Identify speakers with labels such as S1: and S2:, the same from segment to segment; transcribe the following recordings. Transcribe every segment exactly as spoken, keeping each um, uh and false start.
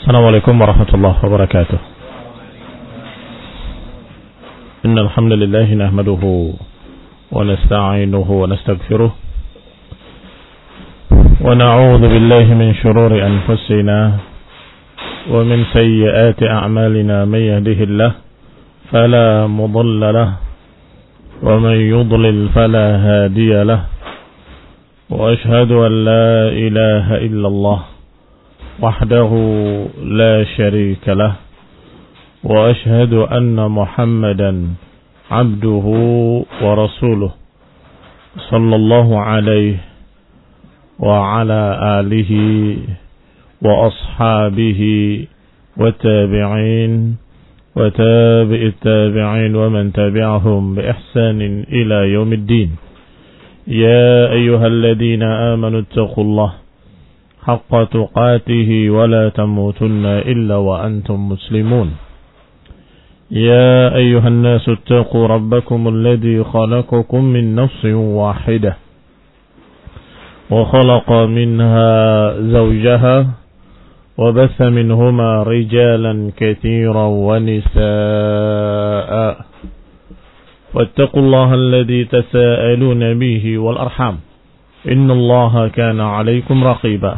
S1: Assalamualaikum warahmatullahi wabarakatuh. Innal hamdalillah nahmaduhu wa nasta'inuhu wa nastaghfiruh wa na'udzu billahi min shururi anfusina wa min sayyiati a'malina may yahdihillahu fala mudilla lahu wa man yudlil fala hadiya lahu wa ashhadu an la ilaha illallah وحده لا شريك له وأشهد أن محمدا عبده ورسوله صلى الله عليه وعلى آله وأصحابه والتابعين وتابع التابعين ومن تبعهم بإحسان إلى يوم الدين يا أيها الذين آمنوا اتقوا الله حق تقاته ولا تموتن إلا وأنتم مسلمون يا أيها الناس اتقوا ربكم الذي خلقكم من نفس واحدة وخلق منها زوجها وبث منهما رجالا كثيرا ونساء واتقوا الله الذي تساءلون به والأرحام إن الله كان عليكم رقيبا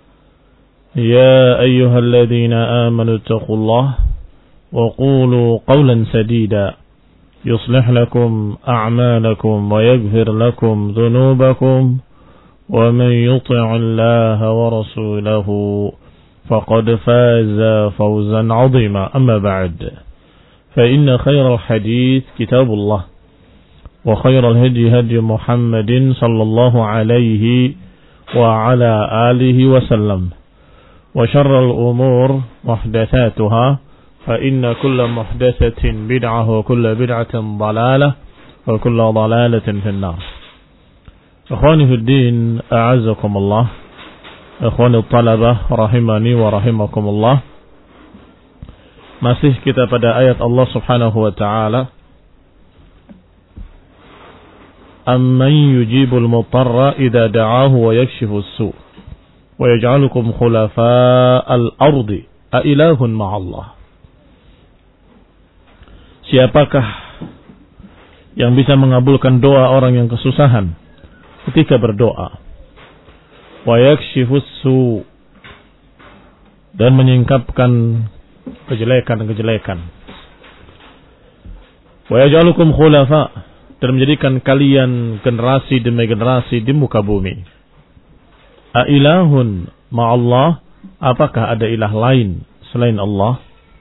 S1: يا أيها الذين آمنوا اتقوا الله وقولوا قولا سديدا يصلح لكم أعمالكم ويغفر لكم ذنوبكم ومن يطع الله ورسوله فقد فاز فوزا عظيما أما بعد فإن خير الحديث كتاب الله وخير الهدي هدي محمد صلى الله عليه وعلى آله وسلم وشر الأمور محدثاتها فإن كل محدثة بدعة وكل بدعة ضلالة وكل ضلالة في النار. إخواني في الدين أعزكم الله، إخواني الطلبة rahimani wa rahimakumullah. Masih kita pada ayat Allah Subhanahu wa taala, amman yujibul mutarra idza da'ahu wa yakshifu as-su' wa yaj'alukum khulafa'al ardi a ilahun ma'allah. Siapakah yang bisa mengabulkan doa orang yang kesusahan ketika berdoa? Wa yakshifu as-su' dan menyingkapkan kejelekan-kejelekan. Wa yaj'alukum khulafa' dan menjadikan kalian generasi demi generasi di muka bumi. Ailahun ma'allah, apakah ada ilah lain selain Allah?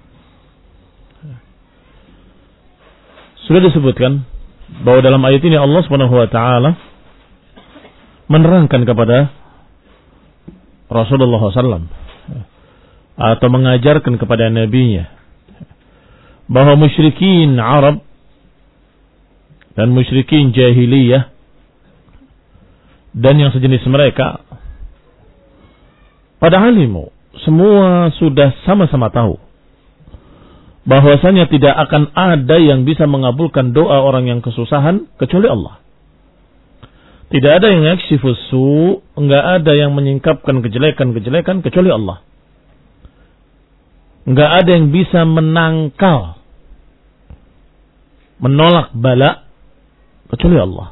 S1: Sudah disebutkan bahwa dalam ayat ini Allah Subhanahu wa taala menerangkan kepada Rasulullah shallallahu alaihi wasallam atau mengajarkan kepada nabinya bahwa musyrikin Arab dan musyrikin jahiliyah dan yang sejenis mereka pada alimu semua sudah sama-sama tahu bahwasanya tidak akan ada yang bisa mengabulkan doa orang yang kesusahan kecuali Allah. Tidak ada yang yakshifus su', enggak ada yang menyingkapkan kejelekan-kejelekan kecuali Allah. Enggak ada yang bisa menangkal, menolak bala kecuali Allah.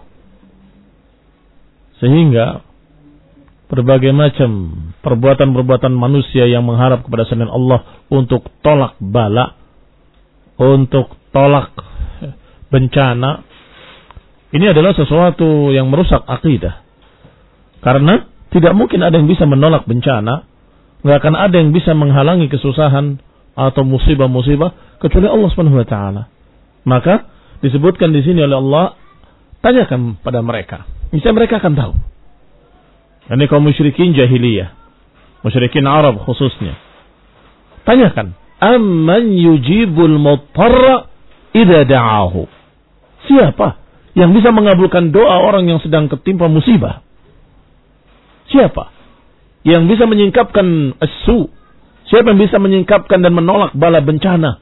S1: Sehingga berbagai macam perbuatan-perbuatan manusia yang mengharap kepada selain Allah untuk tolak bala, untuk tolak bencana, ini adalah sesuatu yang merusak akidah. Karena tidak mungkin ada yang bisa menolak bencana, nggak akan ada yang bisa menghalangi kesusahan atau musibah-musibah kecuali Allah Subhanahu wa taala. Maka disebutkan di sini oleh Allah, tanyakan pada mereka, misalnya mereka akan tahu. Ini kaum musyrikin jahiliyah, musyrikin Arab khususnya. Tanyakan, amman yujibul mutarra idza da'ahu. Siapa yang bisa mengabulkan doa orang yang sedang ketimpa musibah? Siapa yang bisa menyingkapkan as-su? Siapa yang bisa menyingkapkan dan menolak bala bencana?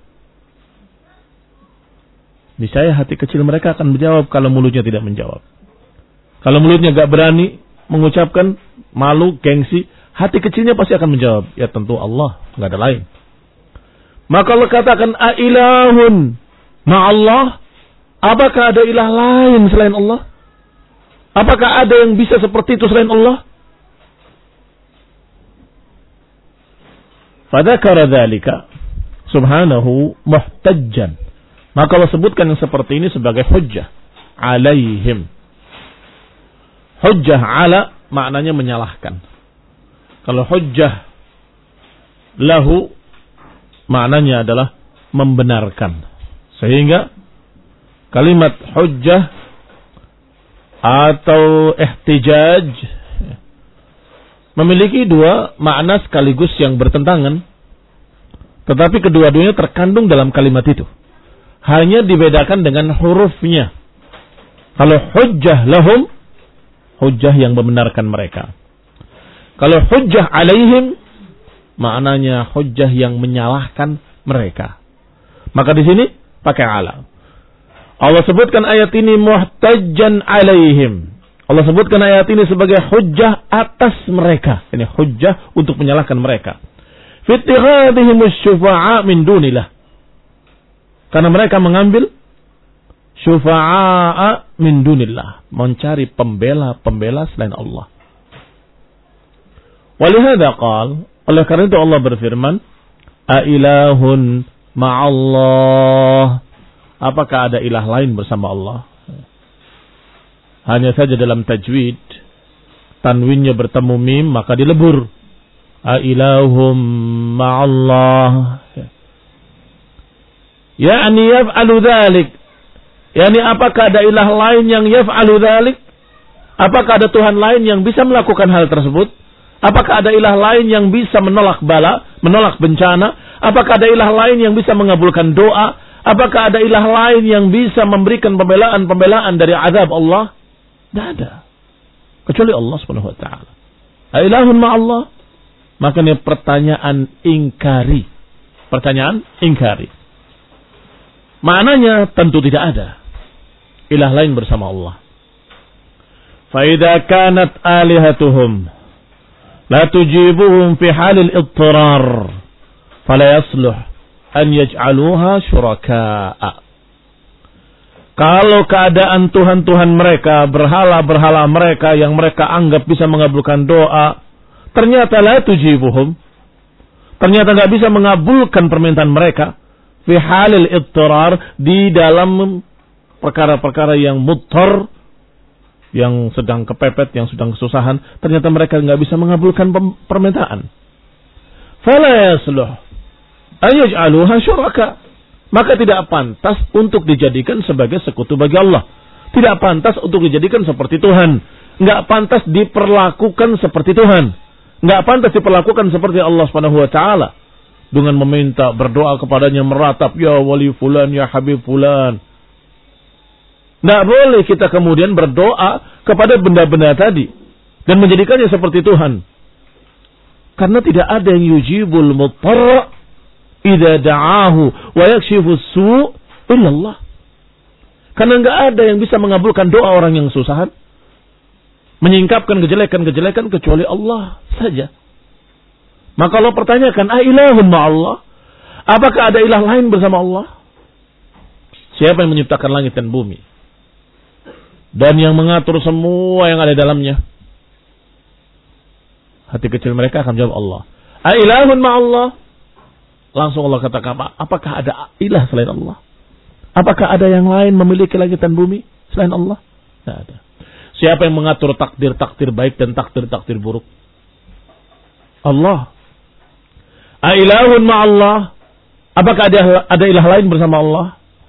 S1: Niscaya hati kecil mereka akan menjawab kalau mulutnya tidak menjawab. Kalau mulutnya gak berani mengucapkan, malu, gengsi, hati kecilnya pasti akan menjawab, ya tentu Allah. nggak ada lain. Maka Allah katakan, ailahun ma'allah, apakah ada ilah lain selain Allah? Apakah ada yang bisa seperti itu selain Allah? Fadzakara dzalika subhanahu muhtajjan. Maka Allah sebutkan yang seperti ini sebagai hujjah alaihim. Hujjah ala maknanya menyalahkan. Kalau hujjah lahu maknanya adalah membenarkan. Sehingga kalimat hujjah atau ihtijaj memiliki dua makna sekaligus yang bertentangan. Tetapi kedua-duanya terkandung dalam kalimat itu. Hanya dibedakan dengan hurufnya. Kalau hujjah lahum, hujjah yang membenarkan mereka. Kalau hujjah alaihim, maknanya hujjah yang menyalahkan mereka. Maka di sini pakai ala. Allah sebutkan ayat ini muhtajjan alaihim. Allah sebutkan ayat ini sebagai hujjah atas mereka. Ini hujjah untuk menyalahkan mereka. Fittighadihim syufa'a min dunillah. Karena mereka mengambil syufa'a min dunillah. Mencari pembela-pembela selain Allah. Walihada qal, oleh karena itu Allah berfirman, ailahun ma'allah. Apakah ada ilah lain bersama Allah? Hanya saja dalam tajwid, tanwinnya bertemu mim, maka dilebur. Ailahum ma'allah. Ya'ni yaf'alu dhalik. Yani apakah ada ilah lain yang yaf'alu dhalik? Apakah ada Tuhan lain yang bisa melakukan hal tersebut? Apakah ada ilah lain yang bisa menolak bala, menolak bencana? Apakah ada ilah lain yang bisa mengabulkan doa? Apakah ada ilah lain yang bisa memberikan pembelaan-pembelaan dari azab Allah? Tidak ada. Kecuali Allah subhanahu wa ta'ala. Ailahun ma'allah. Makanya pertanyaan ingkari. Pertanyaan ingkari. Maknanya tentu tidak ada ilah lain bersama Allah. فَإِذَا كَانَتْ آلِهَتُهُمْ لَا تُجِيبُهُمْ فِي حَالِ الْإِضْطِرَارِ فَلَا يَصْلُحُ أَنْ يَجْعَلُوهَا شُرَكَاءَ. Kalau keadaan Tuhan-Tuhan mereka, berhala-berhala mereka yang mereka anggap bisa mengabulkan doa, ternyata la tujibuhum, ternyata tidak bisa mengabulkan permintaan mereka, fi halil ittirar, di dalam perkara-perkara yang muttar, yang sedang kepepet, yang sedang kesusahan, ternyata mereka tidak bisa mengabulkan permintaan. Fala yasluh ayaj'aluha syuraka. Maka tidak pantas untuk dijadikan sebagai sekutu bagi Allah. Tidak pantas untuk dijadikan seperti Tuhan. Enggak pantas diperlakukan seperti Tuhan. Enggak pantas diperlakukan seperti Allah Subhanahu wa taala dengan meminta, berdoa kepadanya, meratap, ya wali fulan, ya habib fulan. Enggak boleh kita kemudian berdoa kepada benda-benda tadi dan menjadikannya seperti Tuhan. Karena tidak ada yang yujibul muttarra idza da'ahu wa yakshifu su' illallah. Karena enggak ada yang bisa mengabulkan doa orang yang kesusahan, menyingkapkan kejelekan-kejelekan kecuali Allah saja. Maka Allah pertanyakan, a ilahun ma'allah? Apakah ada ilah lain bersama Allah? Siapa yang menciptakan langit dan bumi dan yang mengatur semua yang ada dalamnya? Hati kecil mereka akan jawab Allah. A ilahun ma'allah? Langsung Allah katakan, apakah ada ilah selain Allah? Apakah ada yang lain memiliki langit dan bumi selain Allah? Tidak ada. Siapa yang mengatur takdir-takdir baik dan takdir-takdir buruk? Allah. A ilahun ma'allah? Apakah ada, ada ilah lain bersama Allah?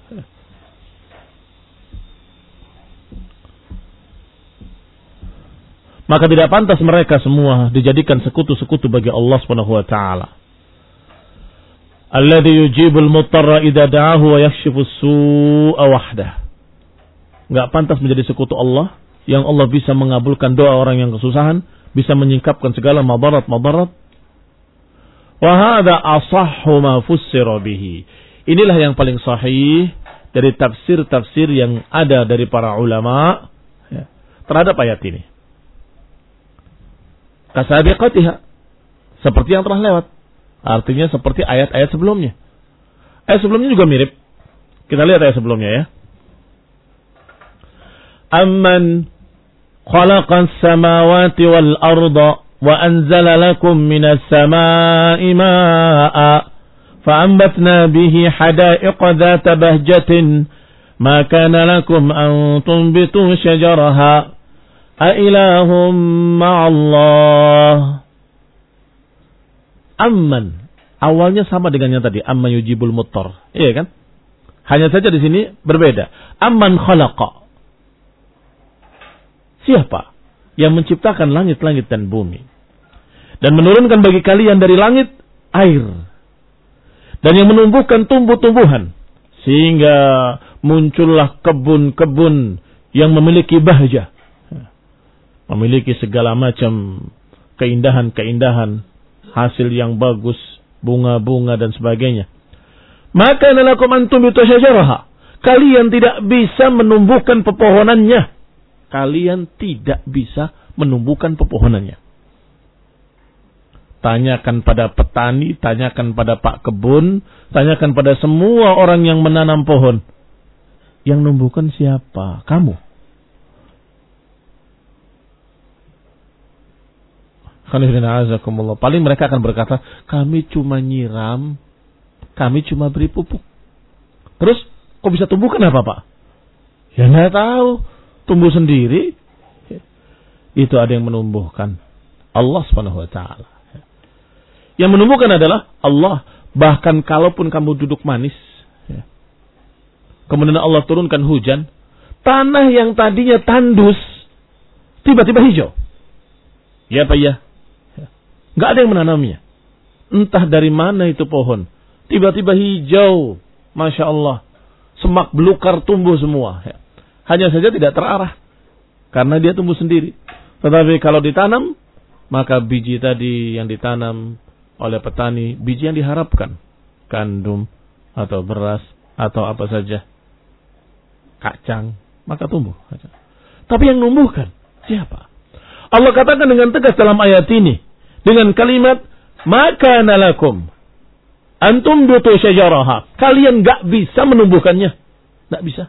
S1: Maka tidak pantas mereka semua dijadikan sekutu-sekutu bagi Allah Subhanahu wa taala. Alladhi yujibul muttarra idza da'ahu wa yakshifu as-su'a wahdah. Enggak pantas menjadi sekutu Allah yang Allah bisa mengabulkan doa orang yang kesusahan, bisa menyingkapkan segala madarat-madarat. Wa hadha asahhu ma fussira bihi. Inilah yang paling sahih dari tafsir-tafsir yang ada dari para ulama ya, terhadap ayat ini. Kasabiqatiha, seperti yang telah lewat. Artinya seperti ayat-ayat sebelumnya. Ayat sebelumnya juga mirip. Kita lihat ayat sebelumnya ya. Amman khalaqas samawati wal arda wa anzala lakum minas samaa'i maa'a fa'ambatna bihi hada'iqa dhata bahjatin ma kana lakum an tunbitu syajaraha a ilahum ma'allah. Amman, awalnya sama dengan yang tadi, amma yujibul muttar. Iya kan? Hanya saja di sini berbeda. Amman khalaqa. Siapa yang menciptakan langit-langit dan bumi dan menurunkan bagi kalian dari langit air dan yang menumbuhkan tumbuh-tumbuhan sehingga muncullah kebun-kebun yang memiliki bahja, memiliki segala macam keindahan-keindahan, hasil yang bagus, bunga-bunga dan sebagainya. Maka nalakum antum bitu syajaraha. Kalian tidak bisa menumbuhkan pepohonannya. Kalian tidak bisa menumbuhkan pepohonannya. Tanyakan pada petani, tanyakan pada pak kebun, tanyakan pada semua orang yang menanam pohon. Yang numbuhkan siapa? Kamu. Paling mereka akan berkata, kami cuma nyiram, kami cuma beri pupuk. Terus, kok bisa tumbuhkan apa Pak? Ya nggak tahu, tumbuh sendiri. Itu ada yang menumbuhkan. Allah subhanahu wa taala. Yang menumbuhkan adalah Allah. Bahkan kalaupun kamu duduk manis, kemudian Allah turunkan hujan, tanah yang tadinya tandus, tiba-tiba hijau. Ya Pak ya. Nggak ada yang menanamnya. Entah dari mana itu pohon. Tiba-tiba hijau. Masya Allah. Semak belukar tumbuh semua. Hanya saja tidak terarah. Karena dia tumbuh sendiri. Tetapi kalau ditanam, maka biji tadi yang ditanam oleh petani, biji yang diharapkan. Gandum, atau beras, atau apa saja. Kacang, maka tumbuh. Tapi yang numbuhkan, siapa? Allah katakan dengan tegas dalam ayat ini. Dengan kalimat, maka nalakum antum bitu syajaraha. Kalian gak bisa menumbuhkannya. Gak bisa.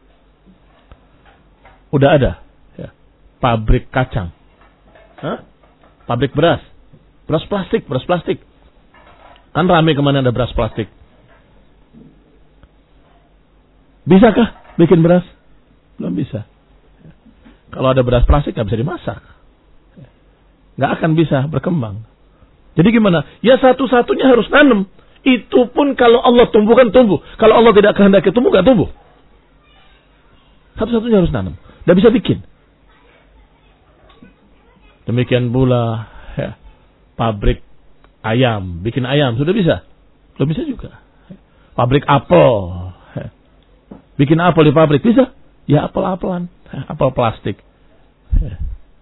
S1: Udah ada ya, pabrik kacang, Hah? Pabrik beras, beras plastik, beras plastik. Kan rame kemana ada beras plastik. Bisakah bikin beras? Belum bisa. Kalau ada beras plastik gak bisa dimasak. Gak akan bisa berkembang. Jadi gimana? Ya satu-satunya harus nanam. Itu pun kalau Allah tumbuhkan, tumbuh. Kalau Allah tidak kehendaki tumbuh, gak tumbuh. Satu-satunya harus nanam. Gak bisa bikin. Demikian pula ya, pabrik ayam. Bikin ayam, sudah bisa? Belum bisa juga. Pabrik apel. Ya. Bikin apel di pabrik, bisa? Ya apel-apelan. Apel plastik. Ya.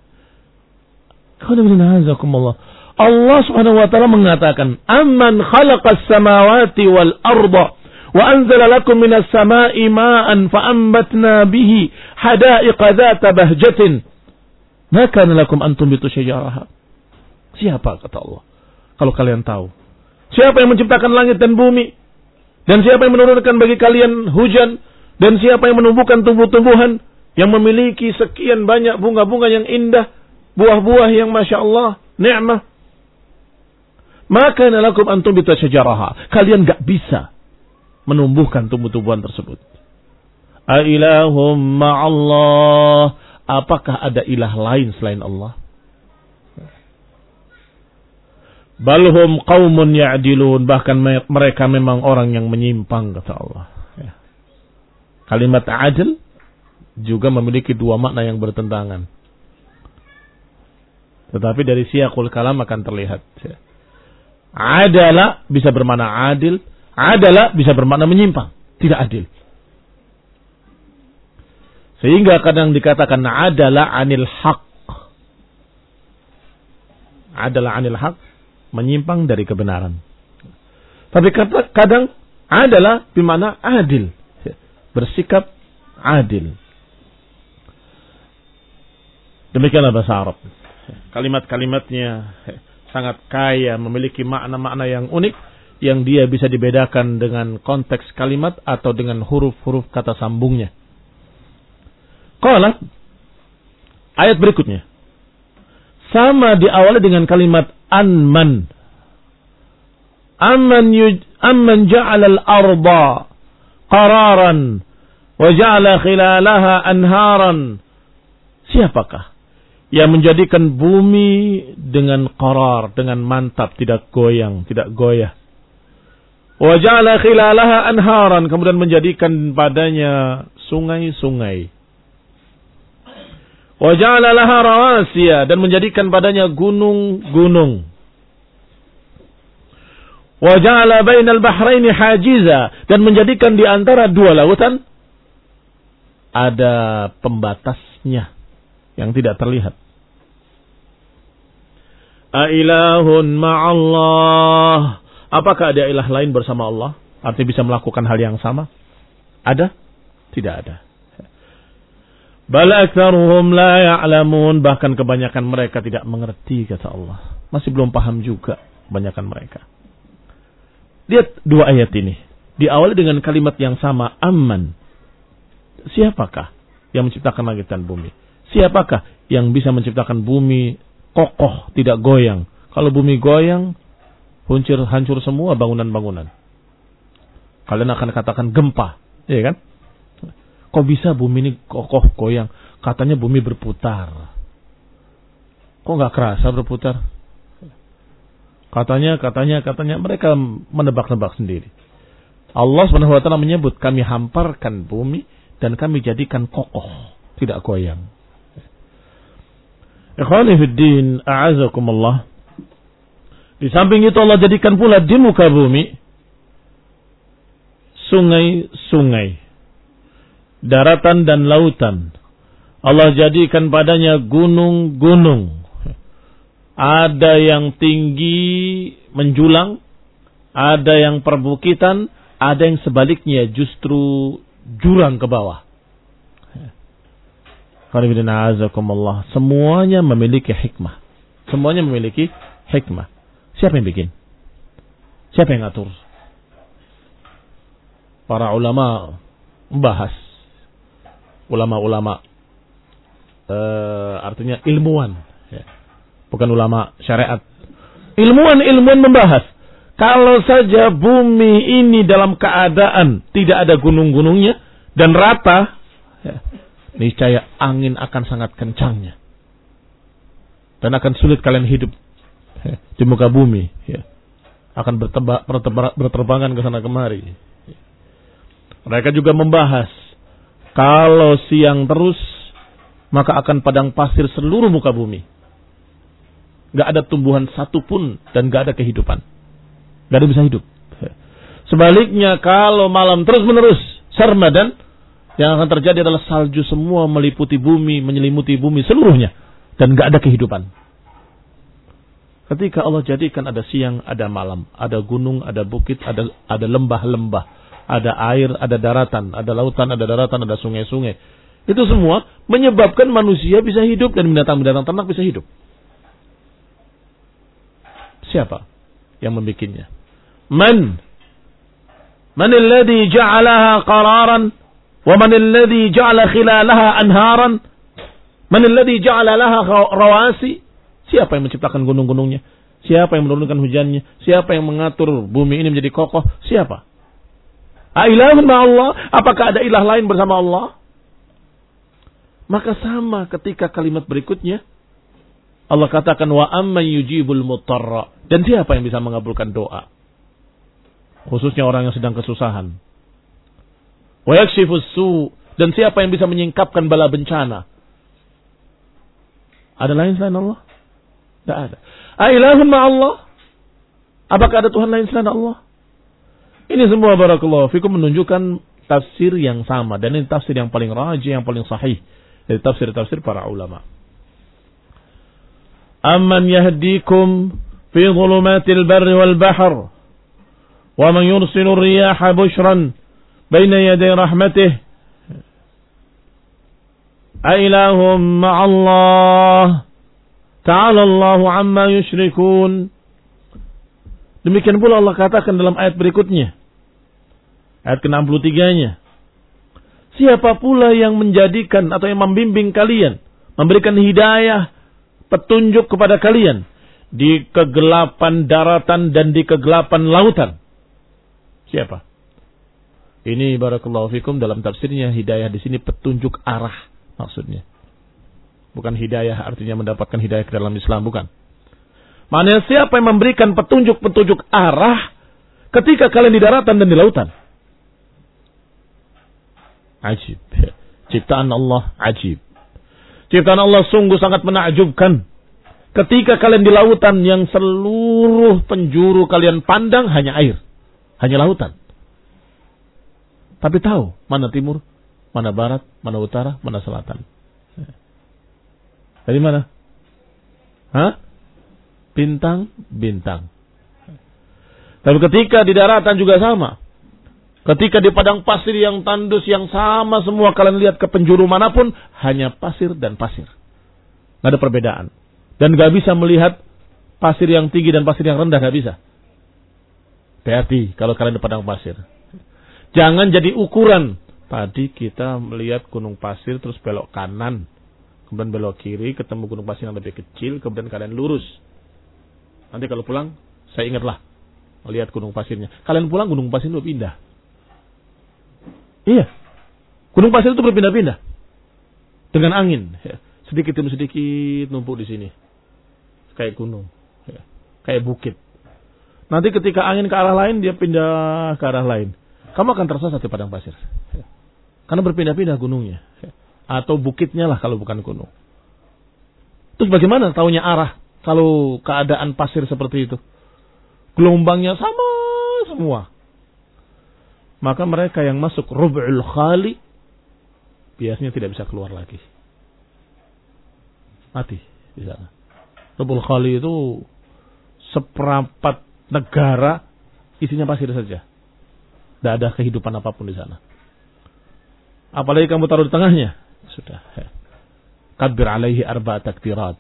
S1: Allah subhanahu wa ta'ala mengatakan, Amman khalaqas samawati wal arda wa anzala lakum minas samai ma'an fa'ambatna bihi hada'iqa dhata bahjatin ma kana lakum antum bitu syajaraha. Siapa kata Allah? Kalau kalian tahu. Siapa yang menciptakan langit dan bumi? Dan siapa yang menurunkan bagi kalian hujan? Dan siapa yang menumbuhkan tumbuh-tumbuhan yang memiliki sekian banyak bunga-bunga yang indah? Buah-buah yang Masya Allah, ni'mah. Maka nalakum antum bitu syajaraha. Kalian gak bisa menumbuhkan tumbuh-tumbuhan tersebut. Ailahum ma'allah. Apakah ada ilah lain selain Allah? Balhum qaumun ya'dilun. Bahkan mereka memang orang yang menyimpang, kata Allah. Kalimat adil juga memiliki dua makna yang bertentangan. Tetapi dari siyaqul kalam akan terlihat. Adala bisa bermakna adil. Adala bisa bermakna menyimpang. Tidak adil. Sehingga kadang dikatakan adala anil haq. Adala anil haq. Menyimpang dari kebenaran. Tapi kadang adala bermakna adil. Bersikap adil. Demikianlah bahasa Arab. Kalimat-kalimatnya sangat kaya, memiliki makna-makna yang unik, yang dia bisa dibedakan dengan konteks kalimat atau dengan huruf-huruf kata sambungnya. Qala, ayat berikutnya, sama diawali dengan kalimat anman. Amman yuj, amman ja'ala al-arda qararan wa ja'ala khilalaha anharan. Siapakah yang menjadikan bumi dengan qarar, dengan mantap, tidak goyang, tidak goyah. Wa ja'ala khilalaha anharan, kemudian menjadikan padanya sungai-sungai. Wa ja'ala laha rawasiya, dan menjadikan padanya gunung-gunung. Wa ja'ala bainal bahraini hajiza, dan menjadikan di antara dua lautan ada pembatasnya yang tidak terlihat. A ilahun ma'allah, apakah ada ilah lain bersama Allah? Artinya bisa melakukan hal yang sama? Ada? Tidak ada. Bal aktsaruhum la ya'lamun, bahkan kebanyakan mereka tidak mengerti, kata Allah. Masih belum paham juga kebanyakan mereka. Lihat dua ayat ini. Diawali dengan kalimat yang sama, amman. Siapakah yang menciptakan langit dan bumi? Siapakah yang bisa menciptakan bumi kokoh, tidak goyang? Kalau bumi goyang, hancur, hancur semua bangunan-bangunan. Kalian akan katakan gempa, ya kan? Kok bisa bumi ini kokoh, goyang? Katanya bumi berputar. Kok nggak kerasa berputar? Katanya, katanya, katanya. Mereka menebak-nebak sendiri. Allah subhanahu wa taala menyebut, kami hamparkan bumi dan kami jadikan kokoh, tidak goyang. Ikhwani fid din, a'azakumullah. Di samping itu Allah jadikan pula di muka bumi sungai-sungai, daratan dan lautan. Allah jadikan padanya gunung-gunung. Ada yang tinggi menjulang, ada yang perbukitan, ada yang sebaliknya justru jurang ke bawah. Semuanya memiliki hikmah. Semuanya memiliki hikmah. Siapa yang bikin? Siapa yang ngatur? Para ulama membahas. Ulama-ulama uh, artinya ilmuwan, ya. Bukan ulama syariat. Ilmuwan-ilmuwan membahas, kalau saja bumi ini dalam keadaan tidak ada gunung-gunungnya dan rata, ya, niscaya angin akan sangat kencangnya dan akan sulit kalian hidup, ya, di muka bumi, ya. Akan berteba, berteba, berterbangan ke sana kemari. Mereka juga membahas, kalau siang terus maka akan padang pasir seluruh muka bumi. Gak ada tumbuhan satupun dan gak ada kehidupan. Gak ada bisa hidup. Sebaliknya kalau malam terus menerus sarmadan, yang akan terjadi adalah salju semua meliputi bumi, menyelimuti bumi seluruhnya, dan gak ada kehidupan. Ketika Allah jadikan ada siang, ada malam, ada gunung, ada bukit, ada ada lembah-lembah, ada air, ada daratan, ada lautan, ada daratan, ada sungai-sungai. Itu semua menyebabkan manusia bisa hidup dan binatang-binatang ternak bisa hidup. Siapa yang membikinnya? Man? Man alladhi ja'alaha qararan wa man alladhi ja'ala khilalaha anharan? Man alladhi ja'ala laha rawasi? Siapa yang menciptakan gunung-gunungnya? Siapa yang menurunkan hujannya? Siapa yang mengatur bumi ini menjadi kokoh? Siapa? Ailahun ma'allah? Apakah ada ilah lain bersama Allah? Maka sama ketika kalimat berikutnya Allah katakan wa amman yujibul mutarra, dan siapa yang bisa mengabulkan doa, khususnya orang yang sedang kesusahan. Wa yakshifus su, dan siapa yang bisa menyingkapkan bala bencana. Ada lain selain Allah? Tidak ada. Ailahun ma'allah? Apakah ada Tuhan lain selain Allah? Ini semua barakallahu fikum menunjukkan tafsir yang sama, dan ini tafsir yang paling rajih, yang paling sahih dari tafsir-tafsir para ulama. Amman yahdikum fi dhulumatil barri wal bahr wa man yursilu riyaha bushran baina yaday rahmatih ailahum ma'allah. Ta'ala Allahu amma yusyrikun. Demikian pula Allah katakan dalam ayat berikutnya. Ayat ke enam puluh tiga-nya. Siapa pula yang menjadikan atau yang membimbing kalian, memberikan hidayah, petunjuk kepada kalian di kegelapan daratan dan di kegelapan lautan? Siapa? Ini barakallahu fikum dalam tafsirnya hidayah di sini petunjuk arah maksudnya. Bukan hidayah artinya mendapatkan hidayah ke dalam Islam, bukan. Maknanya siapa yang memberikan petunjuk-petunjuk arah ketika kalian di daratan dan di lautan? Ajib. Ciptaan Allah ajib. Ciptaan Allah sungguh sangat menakjubkan. Ketika kalian di lautan yang seluruh penjuru kalian pandang hanya air. Hanya lautan. Tapi tahu mana timur, mana barat, mana utara, mana selatan. Dari mana? Hah? Bintang-bintang. Tapi ketika di daratan juga sama. Ketika di padang pasir yang tandus yang sama semua kalian lihat ke penjuru manapun hanya pasir dan pasir. Nggak ada perbedaan. Dan nggak bisa melihat pasir yang tinggi dan pasir yang rendah, nggak bisa. Hati-hati kalau kalian di padang pasir. Jangan jadi ukuran. Tadi kita melihat gunung pasir terus belok kanan. Kemudian belok kiri ketemu gunung pasir yang lebih kecil. Kemudian kalian lurus. Nanti kalau pulang saya ingatlah. Melihat gunung pasirnya. Kalian pulang gunung pasir itu pindah. Iya. Gunung pasir itu berpindah-pindah. Dengan angin. Sedikit demi sedikit numpuk di sini. Kayak gunung. Kayak bukit. Nanti ketika angin ke arah lain dia pindah ke arah lain. Kamu akan tersesat di padang pasir. Karena berpindah-pindah gunungnya. Atau bukitnya lah kalau bukan gunung. Terus bagaimana taunya arah kalau keadaan pasir seperti itu? Gelombangnya sama semua. Maka mereka yang masuk rub'ul khali biasanya tidak bisa keluar lagi. Mati di sana. Rub'ul khali itu seperempat negara isinya pasir saja. Tidak ada kehidupan apapun di sana. Apalagi kamu taruh di tengahnya. Sudah. Kabbir alaihi arba'a takbirat.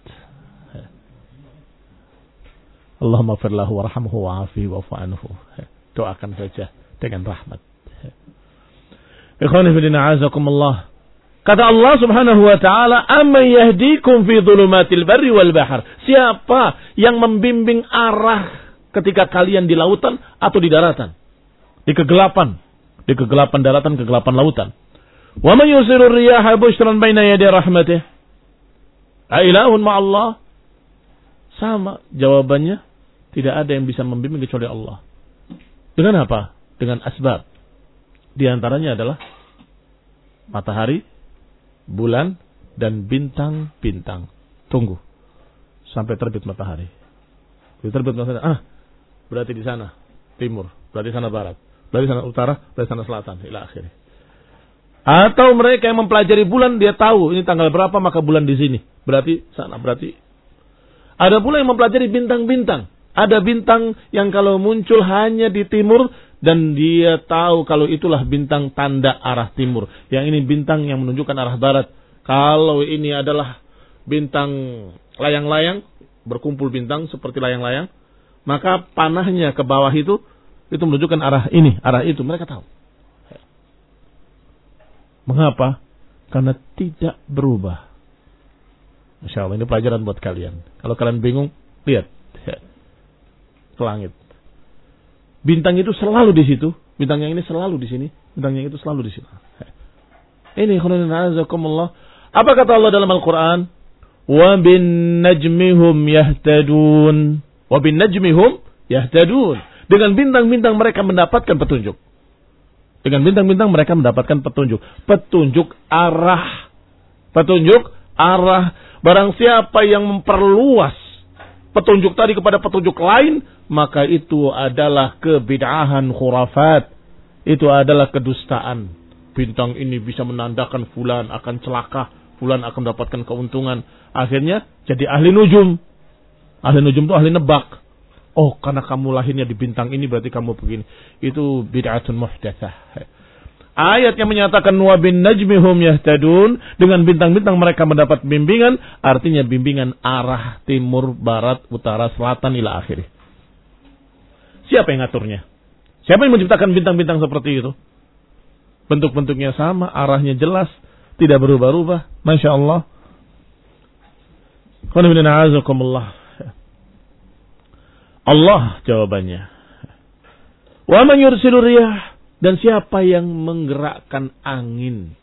S1: Allahumma firlahu warhamhu wa'afihi wa'fu anhu. Doakan saja dengan rahmat. Ikhwani fillah a'azakumullah. Kata Allah Subhanahu wa taala, "Amman yahdikum fi dhulumatil barri wal bahr?" Siapa yang membimbing arah ketika kalian di lautan atau di daratan? Di kegelapan, di kegelapan daratan, kegelapan lautan. Wa man yusiru riyaha bushran baina yaday rahmatih? A ilahun ma'allah? Sama jawabannya, tidak ada yang bisa membimbing kecuali Allah. Dengan apa? Dengan asbab. Di antaranya adalah matahari, bulan, dan bintang-bintang. Tunggu sampai terbit matahari. Kalau terbit matahari, ah, berarti di sana timur, berarti sana barat, berarti sana utara, berarti sana selatan, ila akhirnya. Atau mereka yang mempelajari bulan, dia tahu ini tanggal berapa, maka bulan di sini. Berarti sana, berarti. Ada pula yang mempelajari bintang-bintang. Ada bintang yang kalau muncul hanya di timur, dan dia tahu kalau itulah bintang tanda arah timur. Yang ini bintang yang menunjukkan arah barat. Kalau ini adalah bintang layang-layang, berkumpul bintang seperti layang-layang, maka panahnya ke bawah itu, itu menunjukkan arah ini, arah itu. Mereka tahu. Mengapa? Karena tidak berubah. Masya Allah, ini pelajaran buat kalian. Kalau kalian bingung, lihat ke langit. Bintang itu selalu di situ. Bintang yang ini selalu di sini. Bintang yang itu selalu di sini. Ini khairunazakumullah. Apa kata Allah dalam Al-Quran? Wa bin najmihum yahtadun. Wa bin najmihum yahtadun. Dengan bintang-bintang mereka mendapatkan petunjuk. Dengan bintang-bintang mereka mendapatkan petunjuk. Petunjuk arah. Petunjuk arah. Barang siapa yang memperluas petunjuk tadi kepada petunjuk lain, maka itu adalah kebid'ahan khurafat. Itu adalah kedustaan. Bintang ini bisa menandakan fulan akan celaka, fulan akan mendapatkan keuntungan. Akhirnya jadi ahli nujum. Ahli nujum itu ahli nebak. Oh, karena kamu lahirnya di bintang ini berarti kamu begini. Itu bid'atun muhdatsah. Ayat yang menyatakan wa bin najmi hum yahtadun, dengan bintang-bintang mereka mendapat bimbingan, artinya bimbingan arah timur, barat, utara, selatan ila akhirih. Siapa yang ngaturnya? Siapa yang menciptakan bintang-bintang seperti itu? Bentuk-bentuknya sama, arahnya jelas, tidak berubah-ubah. Masya Allah. Allah jawabannya. Wa man yursilu riyah, dan siapa yang menggerakkan angin?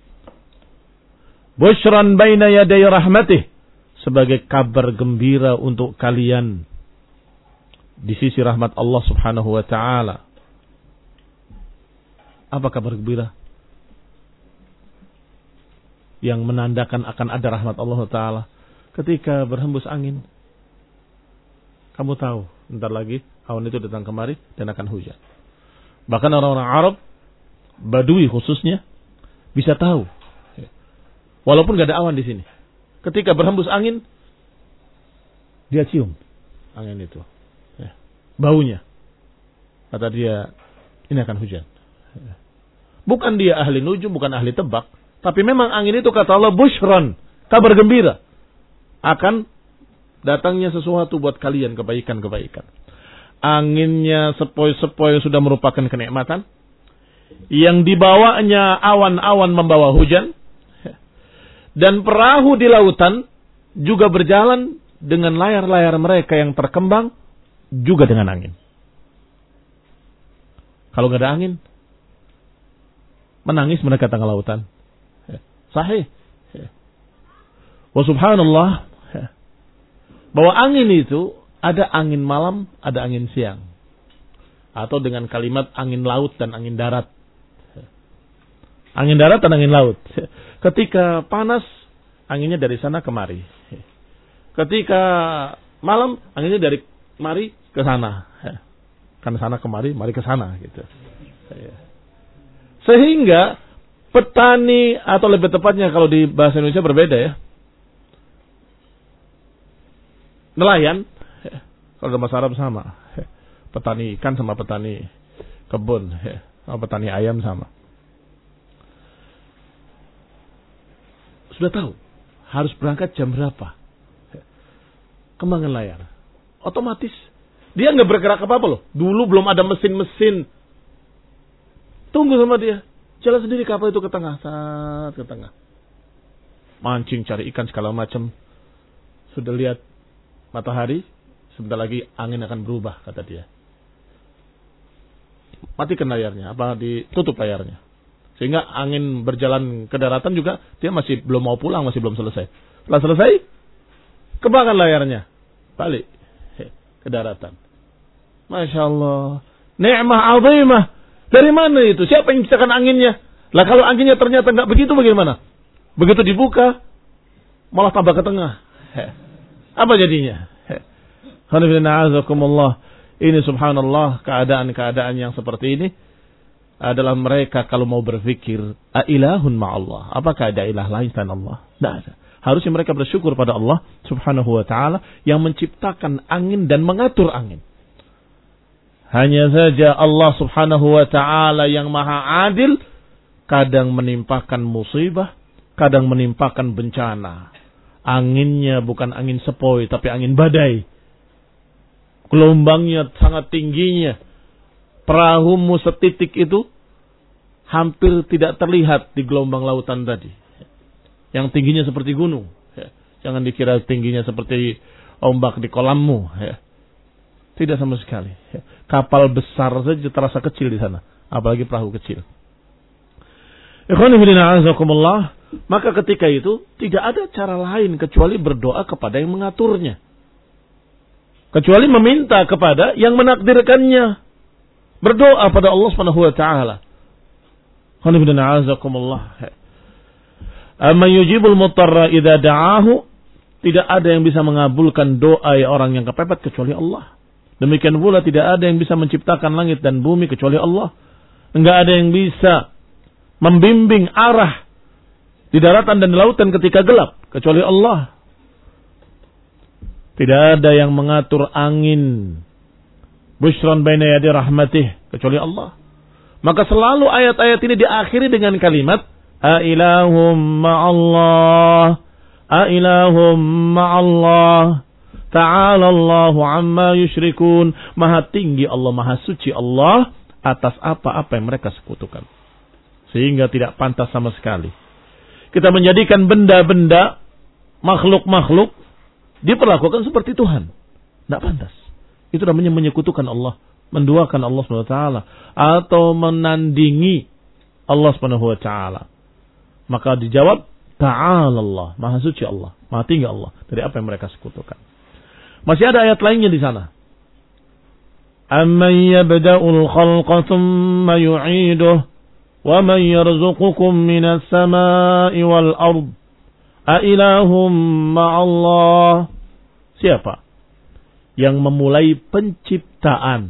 S1: Busyran baina yaday rahmatih, sebagai kabar gembira untuk kalian di sisi rahmat Allah Subhanahu wa taala. Apa kabar gembira? Yang menandakan akan ada rahmat Allah taala. Ketika berhembus angin, kamu tahu, bentar lagi awan itu datang kemari dan akan hujan. Bahkan orang-orang Arab, Badui khususnya, bisa tahu. Walaupun gak ada awan di sini. Ketika berhembus angin, dia cium angin itu. Baunya. Kata dia, ini akan hujan. Bukan dia ahli nujum, bukan ahli tebak. Tapi memang angin itu kata Allah, bushran, kabar gembira. Akan datangnya sesuatu buat kalian, kebaikan-kebaikan. Anginnya sepoi-sepoi sudah merupakan kenikmatan. Yang dibawanya awan-awan membawa hujan. Dan perahu di lautan juga berjalan dengan layar-layar mereka yang terkembang juga dengan angin. Kalau nggak ada angin, menangis mereka tengah lautan. Sahih. Wa subhanallah, bahwa angin itu ada angin malam, ada angin siang. Atau dengan kalimat angin laut dan angin darat. Angin darat dan angin laut. Ketika panas, anginnya dari sana kemari. Ketika malam, anginnya dari mari ke sana. Kan sana kemari, mari ke sana gitu. Sehingga petani, atau lebih tepatnya kalau di bahasa Indonesia berbeda ya, nelayan, kalau dalam bahasa Arab sama. Petani ikan sama petani kebun, sama petani ayam sama. Sudah tahu harus berangkat jam berapa. Kembangan layar. Otomatis dia nggak bergerak apa-apa loh. Dulu belum ada mesin-mesin. Tunggu sama dia. Jalan sendiri kapal itu ke tengah, saat ke tengah. Mancing, cari ikan segala macam. Sudah lihat matahari, sebentar lagi angin akan berubah, kata dia. Matikan layarnya, apa ditutup layarnya. Sehingga angin berjalan ke daratan juga, dia masih belum mau pulang, masih belum selesai. Setelah selesai, kembangkan layarnya. Balik ke daratan. Masya Allah. Ni'mah azimah. Dari mana itu? Siapa yang menciptakan anginnya? Lah kalau anginnya ternyata nggak begitu, bagaimana? Begitu dibuka, malah tambah ke tengah. Apa jadinya? Ini subhanallah, keadaan-keadaan yang seperti ini adalah mereka kalau mau berpikir, ailahun ma'allah. Apakah ada ilah lain selain Allah? Tidak ada. Harusnya mereka bersyukur pada Allah subhanahu wa ta'ala yang menciptakan angin dan mengatur angin. Hanya saja Allah subhanahu wa ta'ala yang maha adil, kadang menimpakan musibah, kadang menimpakan bencana. Anginnya bukan angin sepoi, tapi angin badai. Gelombangnya sangat tingginya. Perahumu setitik itu hampir tidak terlihat di gelombang lautan tadi. Yang tingginya seperti gunung. Jangan dikira tingginya seperti ombak di kolammu. Tidak sama sekali. Kapal besar saja terasa kecil di sana. Apalagi perahu kecil. Maka ketika itu tidak ada cara lain kecuali berdoa kepada yang mengaturnya. Kecuali meminta kepada yang menakdirkannya. Berdoa pada Allah Subhanahu wa taala. Amma yujibul mutarra idza da'ahu, tidak ada yang bisa mengabulkan doa orang yang kepepet kecuali Allah. Demikian pula tidak ada yang bisa menciptakan langit dan bumi kecuali Allah. Enggak ada yang bisa membimbing arah di daratan dan di lautan ketika gelap kecuali Allah. Tidak ada yang mengatur angin busyran baina yadi rahmatih kecuali Allah. Maka selalu ayat-ayat ini diakhiri dengan kalimat a ilahum ma'allah, a ilahum ma'allah, ta'ala Allahu amma yusyrikun. Maha tinggi Allah, maha suci Allah atas apa-apa yang mereka sekutukan. Sehingga tidak pantas sama sekali kita menjadikan benda-benda, makhluk-makhluk diperlakukan seperti Tuhan. Tidak pantas. Itu namanya menyekutukan Allah, menduakan Allah subhanahu wa taala, atau menandingi Allah subhanahu wa taala. Maka dijawab, ta'ala Allah, maha suci Allah, maha tinggi Allah dari apa yang mereka sekutukan. Masih ada ayat lainnya di sana. Amman yabda'ul khalqa thumma yu'iduh wa man yarzuqukum minas samai wal ard a ilahum ma'allah. Siapa yang memulai penciptaan?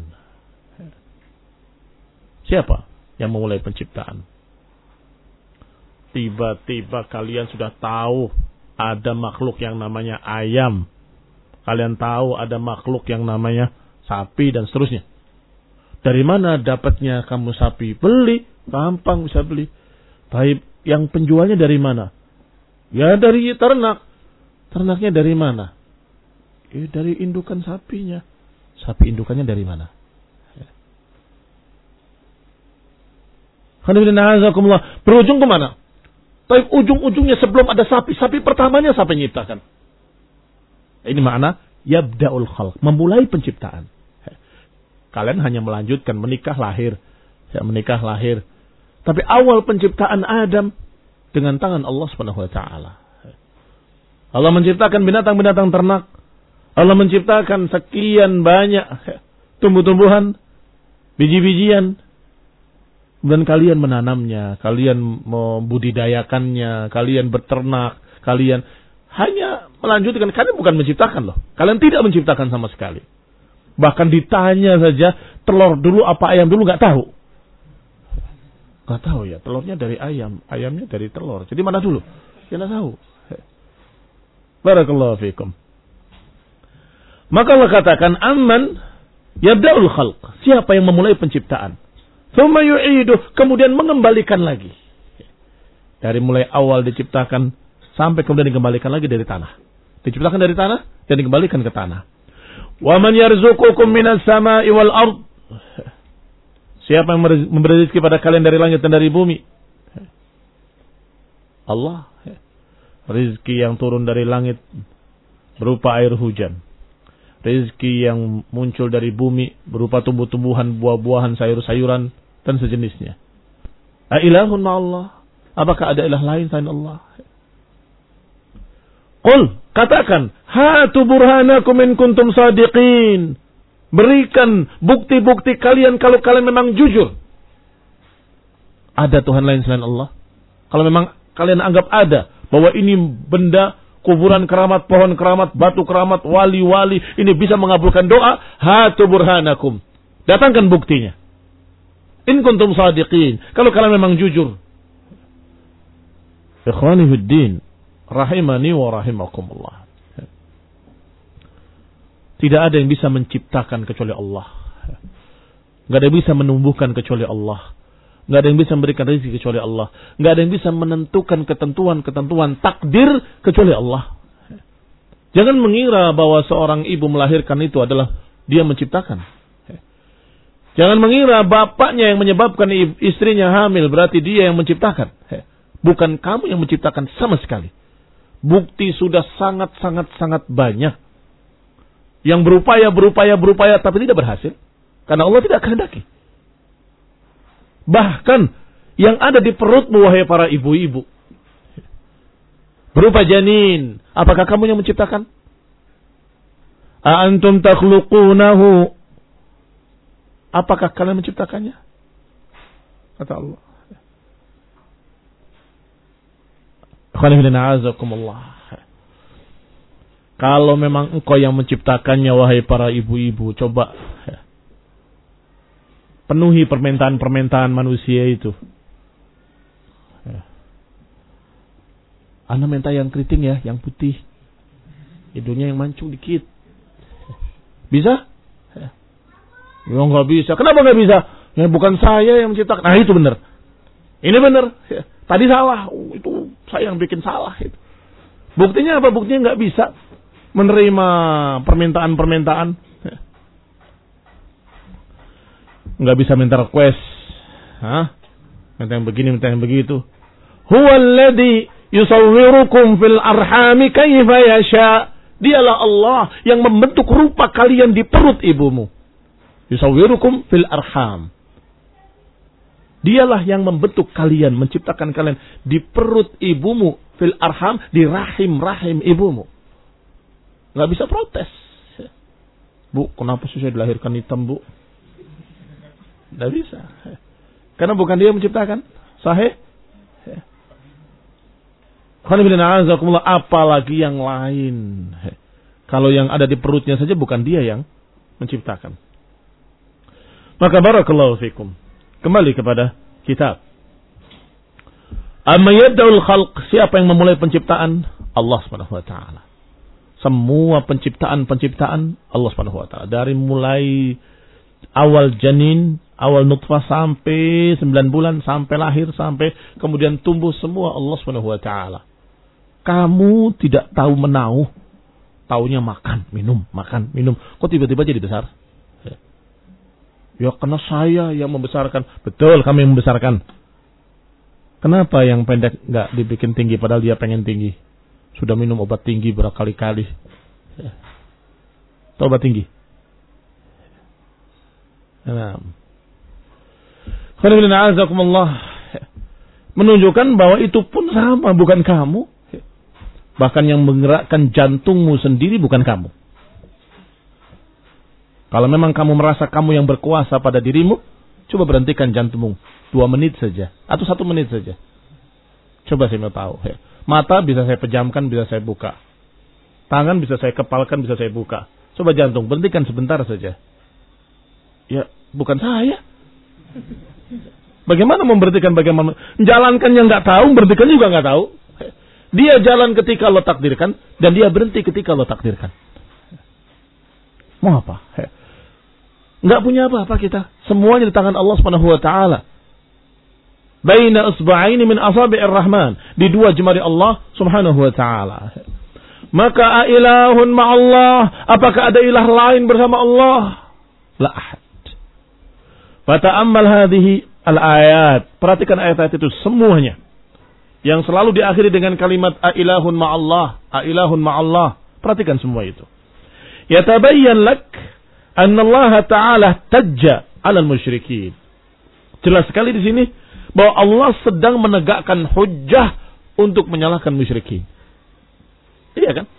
S1: Siapa yang memulai penciptaan? Tiba-tiba kalian sudah tahu ada makhluk yang namanya ayam. Kalian tahu ada makhluk yang namanya sapi dan seterusnya. Dari mana dapatnya kamu sapi? Beli, gampang bisa beli. Baik, yang penjualnya dari mana? Ya dari ternak. Ternaknya dari mana? Eh, dari indukan sapinya. Sapi indukannya dari mana? Alhamdulillah. Berujung ke mana? Tapi ujung-ujungnya sebelum ada sapi. Sapi pertamanya siapa yang nyiptakan? Ini makna yabda'ul khalq, memulai penciptaan. Kalian hanya melanjutkan menikah lahir, ya, menikah lahir. Tapi awal penciptaan Adam dengan tangan Allah Subhanahu wa taala. Allah menciptakan binatang-binatang ternak. Allah menciptakan sekian banyak tumbuh-tumbuhan, biji-bijian. Dan kalian menanamnya, kalian membudidayakannya, kalian beternak, kalian hanya melanjutkan. Kalian bukan menciptakan loh. Kalian tidak menciptakan sama sekali. Bahkan ditanya saja, telur dulu apa ayam dulu, nggak tahu. Nggak tahu ya, telurnya dari ayam, ayamnya dari telur. Jadi mana dulu? Ya nggak tahu. Barakallahu fiikum. Maka Allah katakan, amman yabda'ul khalq. Siapa yang memulai penciptaan? Tsumma yu'iduh, kemudian mengembalikan lagi. Dari mulai awal diciptakan sampai kemudian dikembalikan lagi dari tanah. Diciptakan dari tanah dan dikembalikan ke tanah. Wa man yarzuqukum minas sama'i wal ard. Siapa yang memberi rezeki pada kalian dari langit dan dari bumi? Allah. Rezeki yang turun dari langit berupa air hujan. Rezeki yang muncul dari bumi berupa tumbuh-tumbuhan, buah-buahan, sayur-sayuran dan sejenisnya. A ilahun ma'allah. Apakah ada ilah lain selain Allah? Qul, katakan, hatu burhanakum in kuntum sadiqin. Berikan bukti-bukti kalian kalau kalian memang jujur. Ada Tuhan lain selain Allah? Kalau memang kalian anggap ada, bahwa ini benda, kuburan keramat, pohon keramat, batu keramat, wali-wali, ini bisa mengabulkan doa, hatu burhanakum. Datangkan buktinya. In kuntum sadiqin. Kalau kalian memang jujur. Ikhwani fiddin, rahimani wa rahimakumullah. Tidak ada yang bisa menciptakan kecuali Allah. Tidak ada yang bisa menumbuhkan kecuali Allah. Tidak ada yang bisa memberikan rezeki kecuali Allah. Tidak ada yang bisa menentukan ketentuan-ketentuan takdir kecuali Allah. Jangan mengira bahwa seorang ibu melahirkan itu adalah dia menciptakan. Jangan mengira bapaknya yang menyebabkan istrinya hamil berarti dia yang menciptakan. Bukan kamu yang menciptakan sama sekali. Bukti sudah sangat-sangat-sangat banyak. Yang berupaya, berupaya, berupaya tapi tidak berhasil. Karena Allah tidak kehendaki. Bahkan yang ada di perutmu wahai para ibu-ibu. Berupa janin. Apakah kamu yang menciptakan? A antum takhluqunahu. Apakah kalian menciptakannya? Kata Allah. Kalau memang engkau yang menciptakannya wahai para ibu-ibu, coba penuhi permintaan-permintaan manusia itu. Ana minta yang keriting ya, yang putih. Hidungnya yang mancung dikit. Bisa? Ya nggak bisa. Kenapa nggak bisa? Ya bukan saya yang menciptakan. Nah itu benar. Ini benar. Ya, tadi salah. Oh, itu saya yang bikin salah. Itu. Buktinya apa? Buktinya nggak bisa menerima permintaan-permintaan. Ya. Nggak bisa minta request. Hah? Minta yang begini, minta yang begitu. Huwallazi yusawwirukum fil arhami kaifa yasha. Dialah Allah yang membentuk rupa kalian di perut ibumu. Yusawwirukum fil arham. Dialah yang membentuk kalian, menciptakan kalian di perut ibumu, fil arham, di rahim-rahim ibumu. Nggak bisa protes. Bu, kenapa sih saya dilahirkan hitam, Bu? Nggak bisa. Karena bukan dia menciptakan. Sahih? Apalagi yang lain. Kalau yang ada di perutnya saja bukan dia yang menciptakan. Maka barakallahu fikum. Kembali kepada kitab. Amma yabda'ul khalq, siapa yang memulai penciptaan? Allah Subhanahu wa taala. Semua penciptaan-penciptaan Allah Subhanahu wa taala, dari mulai awal janin, awal nutfah sampai sembilan bulan, sampai lahir, sampai kemudian tumbuh, semua Allah Subhanahu wa taala. Kamu tidak tahu menauh, taunya makan, minum, makan, minum. Kok tiba-tiba jadi besar? Ya karena saya yang membesarkan. Betul, kami yang membesarkan. Kenapa yang pendek nggak dibikin tinggi padahal dia pengen tinggi? Sudah minum obat tinggi berkali-kali. Ya. Obat tinggi. Nah. Menunjukkan bahwa itu pun sama, bukan kamu. Bahkan yang menggerakkan jantungmu sendiri bukan kamu. Kalau memang kamu merasa kamu yang berkuasa pada dirimu, coba berhentikan jantungmu. Dua menit saja. Atau satu menit saja. Coba saya mau tahu. Mata bisa saya pejamkan, bisa saya buka. Tangan bisa saya kepalkan, bisa saya buka. Coba jantung, berhentikan sebentar saja. Ya, bukan saya. Bagaimana memberhentikan, bagaimana? Jalankan yang nggak tahu, berhentikan juga nggak tahu. Dia jalan ketika Allah takdirkan, dan dia berhenti ketika Allah takdirkan. Mau apa? Nggak punya apa-apa kita. Semuanya di tangan Allah Subhanahu wa taala. Baina usba'aini min asabi'ir rahman, di dua jemari Allah Subhanahu wa taala. Maka ilahun ma'allah, apakah ada ilah lain bersama Allah? La ahad. Fata'ammal hadhihi al-ayat. Perhatikan ayat-ayat itu semuanya. Yang selalu diakhiri dengan kalimat ilahun ma'allah, ilahun ma'allah. Perhatikan semua itu. Yatabayyan lak anna Allah Ta'ala tajja 'alal musyrikin. Jelas sekali di sini bahwa Allah sedang menegakkan hujjah untuk menyalahkan musyrikin. Iya kan?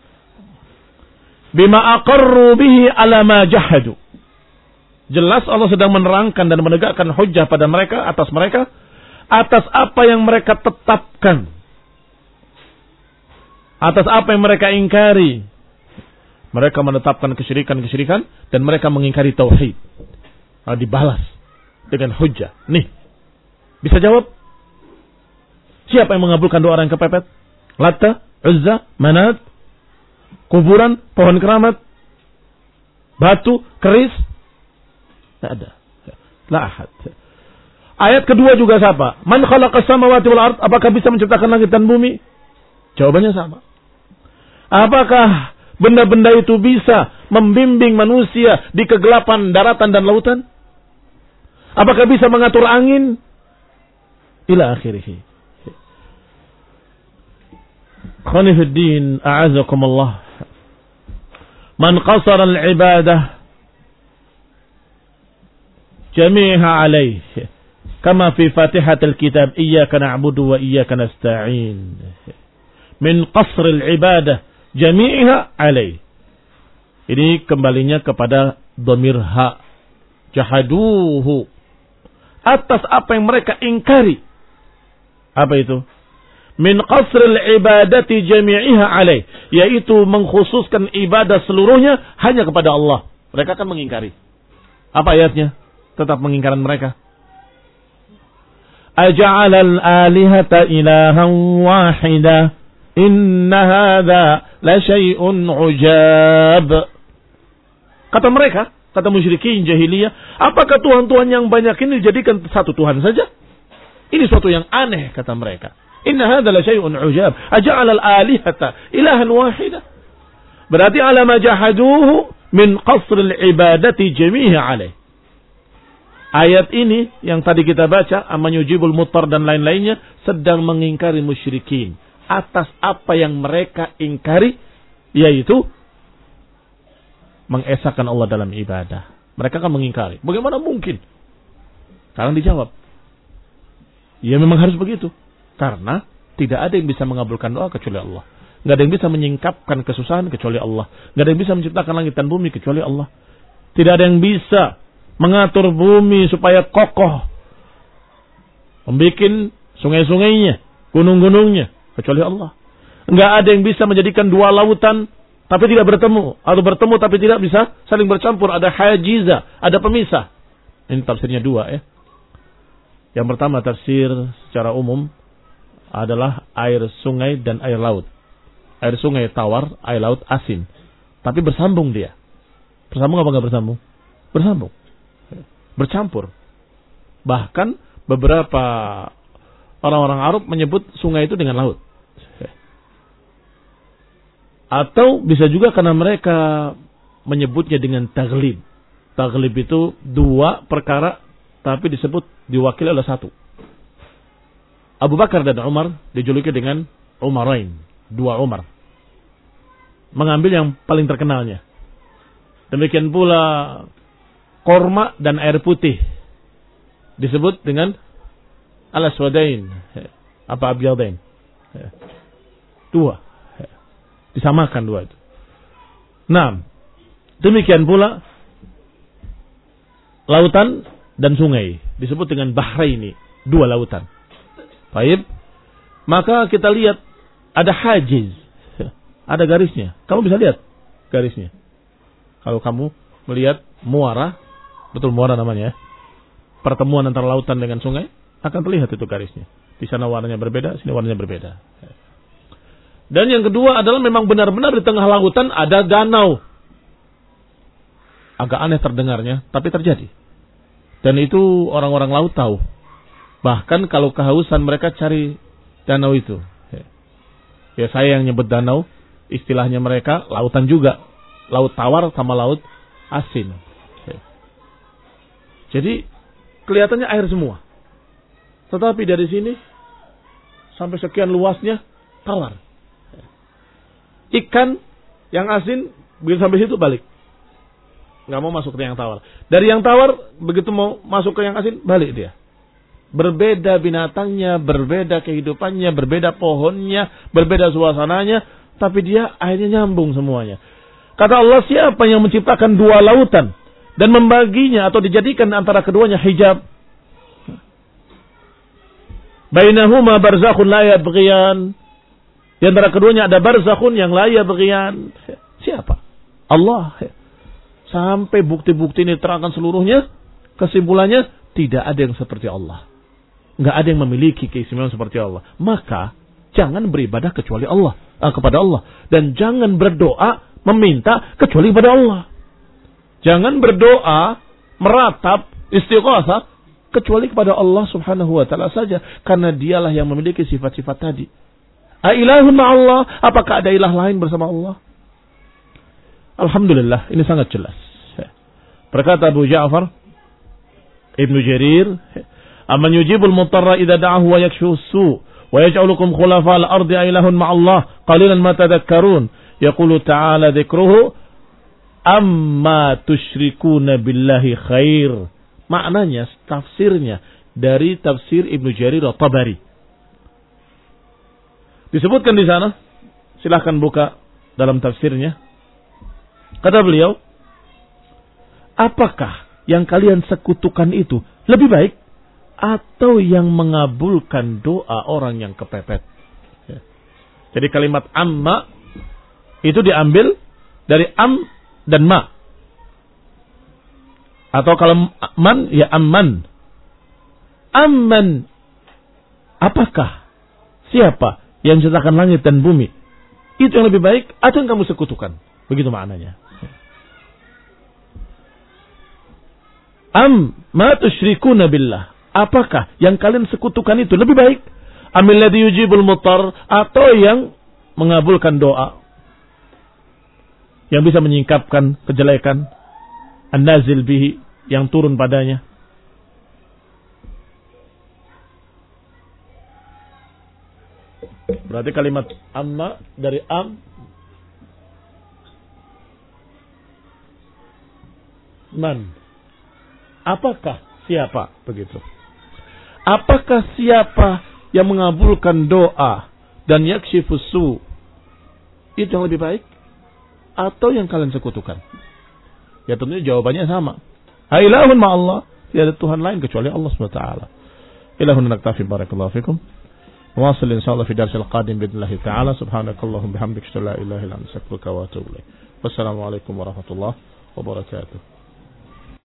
S1: Bima aqarru bihi 'ala ma jahadu. Jelas Allah sedang menerangkan dan menegakkan hujjah pada mereka, atas mereka, atas apa yang mereka tetapkan, atas apa yang mereka ingkari. Mereka menetapkan kesyirikan-kesyirikan dan mereka mengingkari tauhid. Nah, dibalas dengan hujjah. Nih, bisa jawab? Siapa yang mengabulkan doa orang yang kepepet? Latta, Uzza, Manat, kuburan, pohon keramat, batu, keris? Tidak ada. La ahad. Ayat kedua juga sama. Man khalaqas samawati wal ard, apakah bisa menciptakan langit dan bumi? Jawabannya sama. Apakah benda-benda itu bisa membimbing manusia di kegelapan daratan dan lautan? Apakah bisa mengatur angin? Ila akhirih. Khonifuddin, a'azakumullah. Man qasara al-ibadah jami'ha alaih. Kama fi Fatihat al-Kitab, iyyaka na'budu wa iyyaka nasta'in. Min qasr al-ibadah jami'ha alaih. Ini kembalinya kepada dhamir ha. Jahaduhu. Atas apa yang mereka ingkari. Apa itu? Min qasril ibadati jami'iha alaih. Yaitu mengkhususkan ibadah seluruhnya hanya kepada Allah. Mereka akan mengingkari. Apa ayatnya? Tetap mengingkaran mereka. Aja'alal alihata ilahan wahida. Inna hadha la syai'un ujab. Kata mereka, Kata musyrikin jahiliyah, apakah Tuhan-Tuhan yang banyak ini dijadikan satu Tuhan saja? Ini suatu yang aneh, kata mereka. Inna hadza la syai'un ujab. Aja'ala al-alihata ilahan wahida. Berarti ala ma jahaduhu min qasr al-ibadati jami'a alaih. Ayat ini yang tadi kita baca, amman yujibul muttar dan lain-lainnya, sedang mengingkari musyrikin atas apa yang mereka ingkari, yaitu mengesahkan Allah dalam ibadah. Mereka kan mengingkari. Bagaimana mungkin? Sekarang dijawab. Ya memang harus begitu. Karena tidak ada yang bisa mengabulkan doa kecuali Allah. Nggak ada yang bisa menyingkapkan kesusahan kecuali Allah. Nggak ada yang bisa menciptakan langit dan bumi kecuali Allah. Tidak ada yang bisa mengatur bumi supaya kokoh. Membikin sungai-sungainya, gunung-gunungnya kecuali Allah. Nggak ada yang bisa menjadikan dua lautan tapi tidak bertemu, atau bertemu tapi tidak bisa saling bercampur. Ada hajiza, ada pemisah. Ini tafsirnya dua ya. Yang pertama tafsir secara umum adalah air sungai dan air laut. Air sungai tawar, air laut asin. Tapi bersambung dia. Bersambung apa enggak bersambung? Bersambung. Bercampur. Bahkan beberapa orang-orang Arab menyebut sungai itu dengan laut. Atau bisa juga karena mereka menyebutnya dengan taglib. Taglib itu dua perkara tapi disebut diwakili oleh satu. Abu Bakar dan Umar dijuluki dengan Umarain, dua Umar. Mengambil yang paling terkenalnya. Demikian pula korma dan air putih disebut dengan al-aswadain, apa abyadain. Dua. Disamakan dua itu. Nah, demikian pula lautan dan sungai disebut dengan bahraini, dua lautan. Baik. Maka kita lihat ada hajiz, ada garisnya. Kamu bisa lihat garisnya. Kalau kamu melihat muara, betul muara namanya ya. Pertemuan antara lautan dengan sungai akan terlihat itu garisnya. Di sana warnanya berbeda, sini warnanya berbeda. Dan yang kedua adalah memang benar-benar di tengah lautan ada danau. Agak aneh terdengarnya, tapi terjadi. Dan itu orang-orang laut tahu. Bahkan kalau kehausan mereka cari danau itu. Ya saya yang nyebut danau, istilahnya mereka lautan juga. Laut tawar sama laut asin. Jadi kelihatannya air semua. Tetapi dari sini sampai sekian luasnya tawar. Ikan yang asin begitu sampai situ balik. Nggak mau masuk ke yang tawar. Dari yang tawar begitu mau masuk ke yang asin balik dia. Berbeda binatangnya, berbeda kehidupannya, berbeda pohonnya, berbeda suasananya, tapi dia akhirnya nyambung semuanya. Kata Allah, siapa yang menciptakan dua lautan dan membaginya atau dijadikan antara keduanya hijab? Bainahuma barzakhun la yabghiyan. Di antara keduanya ada barzakhun yang la yabghiyan. Siapa? Allah. Sampai bukti-bukti ini terangkan seluruhnya, kesimpulannya tidak ada yang seperti Allah. Enggak ada yang memiliki keistimewaan seperti Allah. Maka jangan beribadah kecuali Allah, eh, kepada Allah, dan jangan berdoa meminta kecuali kepada Allah. Jangan berdoa meratap istighatsah kecuali kepada Allah Subhanahu wa taala saja, karena dialah yang memiliki sifat-sifat tadi. A ilahun ma'allah, apakah ada ilah lain bersama Allah? Alhamdulillah, ini sangat jelas. Berkata Abu Ja'far Ibnu Jarir, "Amman yujibul mutarra idza da'ahu wa yakshifu as-su' wa yaj'alukum khulafa al-ardi a ilahun ma'allah qalilan ma tadhakkarun." Yaqulu ta'ala dzikruhu amma tusyrikuna billahi khair. Maknanya, tafsirnya dari tafsir Ibnu Jarir At-Tabari. Disebutkan di sana, silahkan buka dalam tafsirnya. Kata beliau, apakah yang kalian sekutukan itu lebih baik atau yang mengabulkan doa orang yang kepepet? Ya. Jadi kalimat amma itu diambil dari am dan ma. Atau kalau man, ya amman. Amman, apakah? Siapa yang menciptakan langit dan bumi? Itu yang lebih baik atau yang kamu sekutukan? Begitu maknanya. Am ma tusyrikuna billah. Apakah yang kalian sekutukan itu lebih baik? Amil ladzi yujibul muttar, atau yang mengabulkan doa, yang bisa menyingkapkan kejelekan, an-nazil bihi, yang turun padanya. Berarti kalimat amma dari am man. Apakah siapa begitu? Apakah siapa yang mengabulkan doa dan yakshifus su, itu yang lebih baik atau yang kalian sekutukan? Ya tentunya jawabannya sama. Ailahun ma'allah, tidak ada Tuhan lain kecuali Allah subhanahu wa taala. Ilahun naktafi, barakallahu fikum. Wasil insyaallah fi darsil qadim billahi taala. Subhanakallahumma bihamdika, la ilaha illa anta, astaghfiruka wa atubu ilaik. Wassalamu alaikum warahmatullahi wabarakatuh.